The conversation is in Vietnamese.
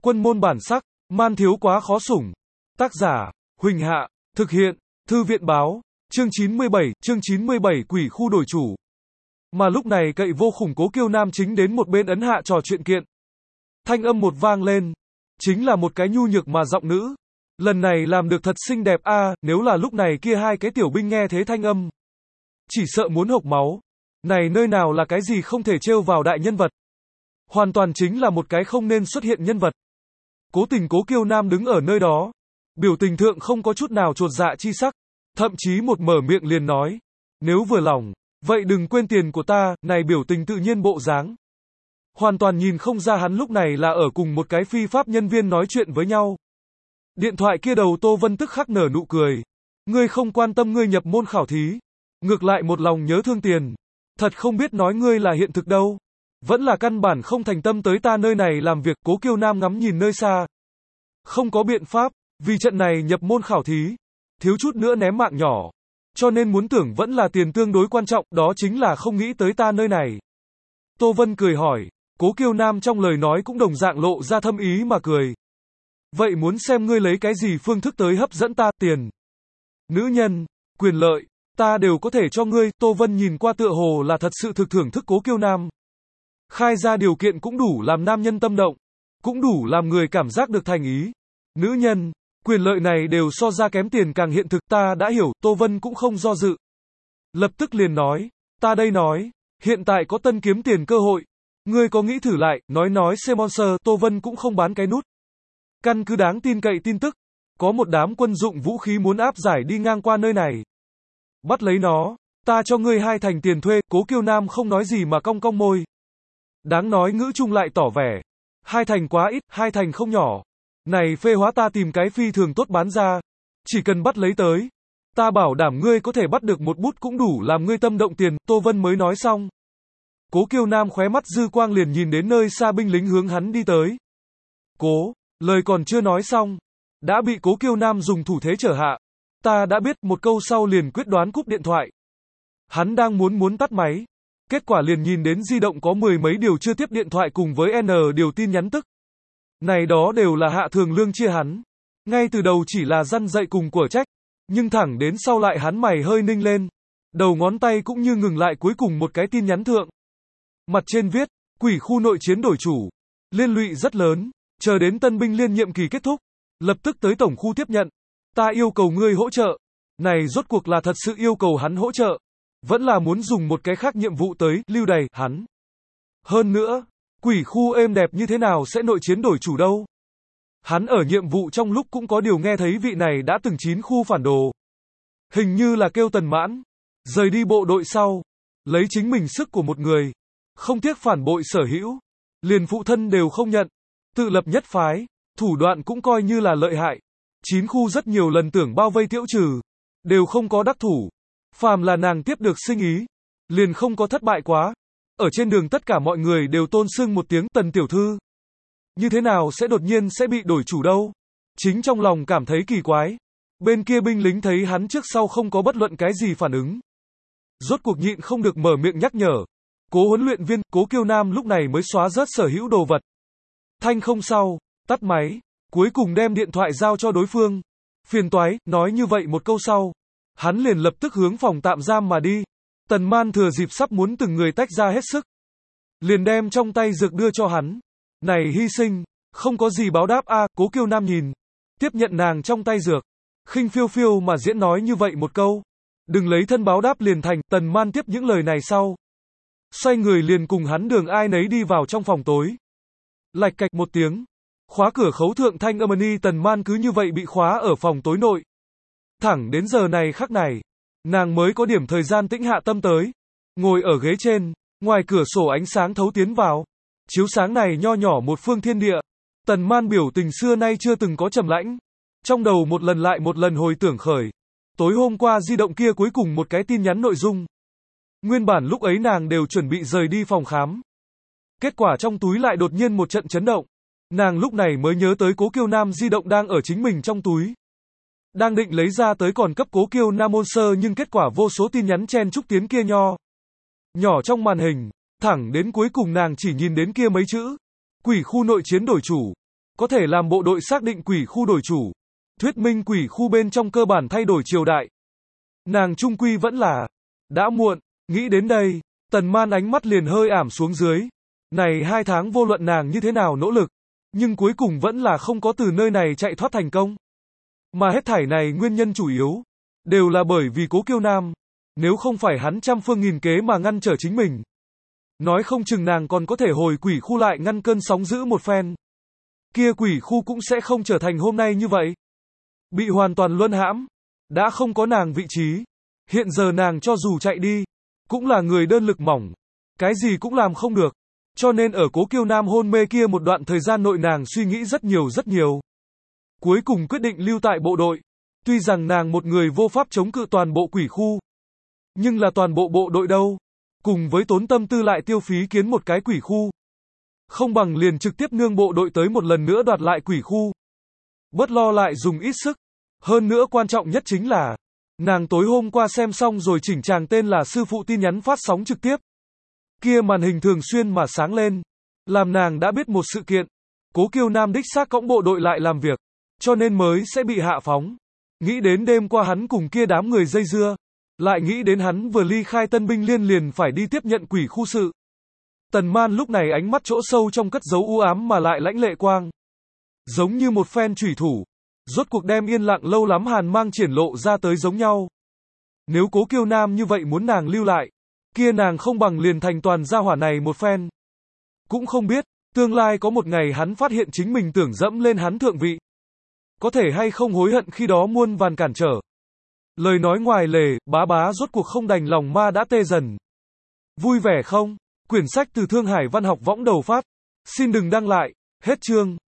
Quân môn bản sắc, man thiếu quá khó sủng. Tác giả, Huỳnh Hạ, thực hiện, Thư viện báo, chương 97, quỷ khu đổi chủ. Mà lúc này cậy vô khủng Cố Kiêu Nam chính đến một bên ấn hạ trò chuyện kiện. Thanh âm một vang lên, chính là một cái nhu nhược mà giọng nữ. Lần này làm được thật xinh đẹp a, nếu là lúc này kia hai cái tiểu binh nghe thế thanh âm, chỉ sợ muốn hộc máu. Này nơi nào là cái gì không thể trêu vào đại nhân vật. Hoàn toàn chính là một cái không nên xuất hiện nhân vật. Cố tình Cố Kiêu Nam đứng ở nơi đó, biểu tình thượng không có chút nào chột dạ chi sắc, thậm chí một mở miệng liền nói, nếu vừa lòng, vậy đừng quên tiền của ta, này biểu tình tự nhiên bộ dáng. Hoàn toàn nhìn không ra hắn lúc này là ở cùng một cái phi pháp nhân viên nói chuyện với nhau. Điện thoại kia đầu Tô Vân tức khắc nở nụ cười. Ngươi không quan tâm ngươi nhập môn khảo thí, ngược lại một lòng nhớ thương tiền. Thật không biết nói ngươi là hiện thực đâu. Vẫn là căn bản không thành tâm tới ta nơi này làm việc. Cố Kiêu Nam ngắm nhìn nơi xa. Không có biện pháp, vì trận này nhập môn khảo thí, thiếu chút nữa ném mạng nhỏ. Cho nên muốn tưởng vẫn là tiền tương đối quan trọng, đó chính là không nghĩ tới ta nơi này. Tô Vân cười hỏi, Cố Kiêu Nam trong lời nói cũng đồng dạng lộ ra thâm ý mà cười. Vậy muốn xem ngươi lấy cái gì phương thức tới hấp dẫn ta, tiền, nữ nhân, quyền lợi, ta đều có thể cho ngươi. Tô Vân nhìn qua tựa hồ là thật sự thực thưởng thức Cố Kiêu Nam. Khai ra điều kiện cũng đủ làm nam nhân tâm động, cũng đủ làm người cảm giác được thành ý. Nữ nhân, quyền lợi này đều so ra kém tiền càng hiện thực, ta đã hiểu. Tô Vân cũng không do dự, lập tức liền nói, ta đây nói, hiện tại có tân kiếm tiền cơ hội, ngươi có nghĩ thử lại, nói Semonser. Tô Vân cũng không bán cái nút. Căn cứ đáng tin cậy tin tức, có một đám quân dụng vũ khí muốn áp giải đi ngang qua nơi này. Bắt lấy nó, ta cho ngươi 2 thành tiền thuê. Cố Kiêu Nam không nói gì mà cong cong môi. Đáng nói ngữ trung lại tỏ vẻ, 2 thành quá ít, 2 thành không nhỏ. Này phê hóa ta tìm cái phi thường tốt bán ra, chỉ cần bắt lấy tới, ta bảo đảm ngươi có thể bắt được một bút cũng đủ làm ngươi tâm động tiền. Tô Vân mới nói xong, Cố Kiêu Nam khóe mắt dư quang liền nhìn đến nơi xa binh lính hướng hắn đi tới. Lời còn chưa nói xong, đã bị Cố Kiêu Nam dùng thủ thế trở hạ. Ta đã biết, một câu sau liền quyết đoán cúp điện thoại. Hắn đang muốn tắt máy, kết quả liền nhìn đến di động có 10 mấy điều chưa tiếp điện thoại cùng với N điều tin nhắn tức. Này đó đều là Hạ Thường Lương chia hắn. Ngay từ đầu chỉ là răn dạy cùng của trách, nhưng thẳng đến sau lại hắn mày hơi ninh lên, đầu ngón tay cũng như ngừng lại cuối cùng một cái tin nhắn thượng. Mặt trên viết, quỷ khu nội chiến đổi chủ, liên lụy rất lớn. Chờ đến tân binh liên nhiệm kỳ kết thúc, lập tức tới tổng khu tiếp nhận. Ta yêu cầu ngươi hỗ trợ. Này rốt cuộc là thật sự yêu cầu hắn hỗ trợ, vẫn là muốn dùng một cái khác nhiệm vụ tới lưu đày hắn. Hơn nữa, quỷ khu êm đẹp như thế nào sẽ nội chiến đổi chủ đâu. Hắn ở nhiệm vụ trong lúc cũng có điều nghe thấy vị này đã từng 9 khu phản đồ, hình như là kêu Tần Mãn, rời đi bộ đội sau, lấy chính mình sức của một người, không tiếc phản bội sở hữu, liền phụ thân đều không nhận. Tự lập nhất phái, thủ đoạn cũng coi như là lợi hại. 9 khu rất nhiều lần tưởng bao vây tiêu trừ, đều không có đắc thủ. Phàm là nàng tiếp được sinh ý, liền không có thất bại quá. Ở trên đường tất cả mọi người đều tôn xưng một tiếng Tần tiểu thư. Như thế nào sẽ đột nhiên sẽ bị đổi chủ đâu? Chính trong lòng cảm thấy kỳ quái. Bên kia binh lính thấy hắn trước sau không có bất luận cái gì phản ứng, rốt cuộc nhịn không được mở miệng nhắc nhở. Cố huấn luyện viên, Cố Kiêu Nam lúc này mới xóa rớt sở hữu đồ vật. Thanh không sau, tắt máy, cuối cùng đem điện thoại giao cho đối phương. Phiền toái, nói như vậy một câu sau, hắn liền lập tức hướng phòng tạm giam mà đi. Tần Man thừa dịp sắp muốn từng người tách ra hết sức, liền đem trong tay dược đưa cho hắn. Này hy sinh, không có gì báo đáp a. Cố Kiêu Nam nhìn, tiếp nhận nàng trong tay dược, khinh phiêu phiêu mà diễn nói như vậy một câu. Đừng lấy thân báo đáp liền thành. Tần Man tiếp những lời này sau, xoay người liền cùng hắn đường ai nấy đi vào trong phòng tối. Lạch cạch một tiếng, khóa cửa khấu thượng thanh âm ni. Tần Man cứ như vậy bị khóa ở phòng tối nội. Thẳng đến giờ này khắc này, nàng mới có điểm thời gian tĩnh hạ tâm tới. Ngồi ở ghế trên, ngoài cửa sổ ánh sáng thấu tiến vào, chiếu sáng này nho nhỏ một phương thiên địa. Tần Man biểu tình xưa nay chưa từng có trầm lãnh, trong đầu một lần lại một lần hồi tưởng khởi tối hôm qua di động kia cuối cùng một cái tin nhắn nội dung. Nguyên bản lúc ấy nàng đều chuẩn bị rời đi phòng khám, kết quả trong túi lại đột nhiên một trận chấn động. Nàng lúc này mới nhớ tới Cố Kiêu Nam di động đang ở chính mình trong túi. Đang định lấy ra tới còn cấp Cố Kiêu Nam ôn sơ, nhưng kết quả vô số tin nhắn chen chúc tiến kia nhỏ trong màn hình, thẳng đến cuối cùng nàng chỉ nhìn đến kia mấy chữ, quỷ khu nội chiến đổi chủ. có thể làm bộ đội xác định quỷ khu đổi chủ. Thuyết minh quỷ khu bên trong cơ bản thay đổi triều đại. Nàng chung quy vẫn là đã muộn, nghĩ đến đây, Tần Man ánh mắt liền hơi ảm xuống dưới. Này 2 tháng vô luận nàng như thế nào nỗ lực, nhưng cuối cùng vẫn là không có từ nơi này chạy thoát thành công. Mà hết thảy này nguyên nhân chủ yếu đều là bởi vì Cố Kiêu Nam, nếu không phải hắn trăm phương nghìn kế mà ngăn trở chính mình, nói không chừng nàng còn có thể hồi quỷ khu lại ngăn cơn sóng dữ một phen. Kia quỷ khu cũng sẽ không trở thành hôm nay như vậy. Bị hoàn toàn luân hãm, đã không có nàng vị trí. Hiện giờ nàng cho dù chạy đi, cũng là người đơn lực mỏng, cái gì cũng làm không được. Cho nên ở Cố Kiêu Nam hôn mê kia một đoạn thời gian nội nàng suy nghĩ rất nhiều. Cuối cùng quyết định lưu tại bộ đội. Tuy rằng nàng một người vô pháp chống cự toàn bộ quỷ khu, nhưng là toàn bộ bộ đội đâu, cùng với tốn tâm tư lại tiêu phí kiến một cái quỷ khu, không bằng liền trực tiếp nương bộ đội tới một lần nữa đoạt lại quỷ khu. Bớt lo lại dùng ít sức. Hơn nữa quan trọng nhất chính là, nàng tối hôm qua xem xong rồi chỉnh chàng tên là sư phụ tin nhắn phát sóng trực tiếp. Kia màn hình thường xuyên mà sáng lên, làm nàng đã biết một sự kiện. Cố Kiêu Nam đích xác cõng bộ đội lại làm việc, cho nên mới sẽ bị hạ phóng. Nghĩ đến đêm qua hắn cùng kia đám người dây dưa, lại nghĩ đến hắn vừa ly khai Tân Binh Liên liền phải đi tiếp nhận quỷ khu sự. Tần Man lúc này ánh mắt chỗ sâu trong cất giấu u ám mà lại lãnh lệ quang. Giống như một phen chủy thủ, rốt cuộc đem yên lặng lâu lắm hàn mang triển lộ ra tới giống nhau. Nếu Cố Kiêu Nam như vậy muốn nàng lưu lại, kia nàng không bằng liền thành toàn gia hỏa này một phen. Cũng không biết, tương lai có một ngày hắn phát hiện chính mình tưởng dẫm lên hắn thượng vị, có thể hay không hối hận khi đó muôn vàn cản trở. Lời nói ngoài lề, bá rốt cuộc không đành lòng ma đã tê dần. Vui vẻ không? Quyển sách từ Thương Hải Văn học võng đầu phát. Xin đừng đăng lại. Hết chương.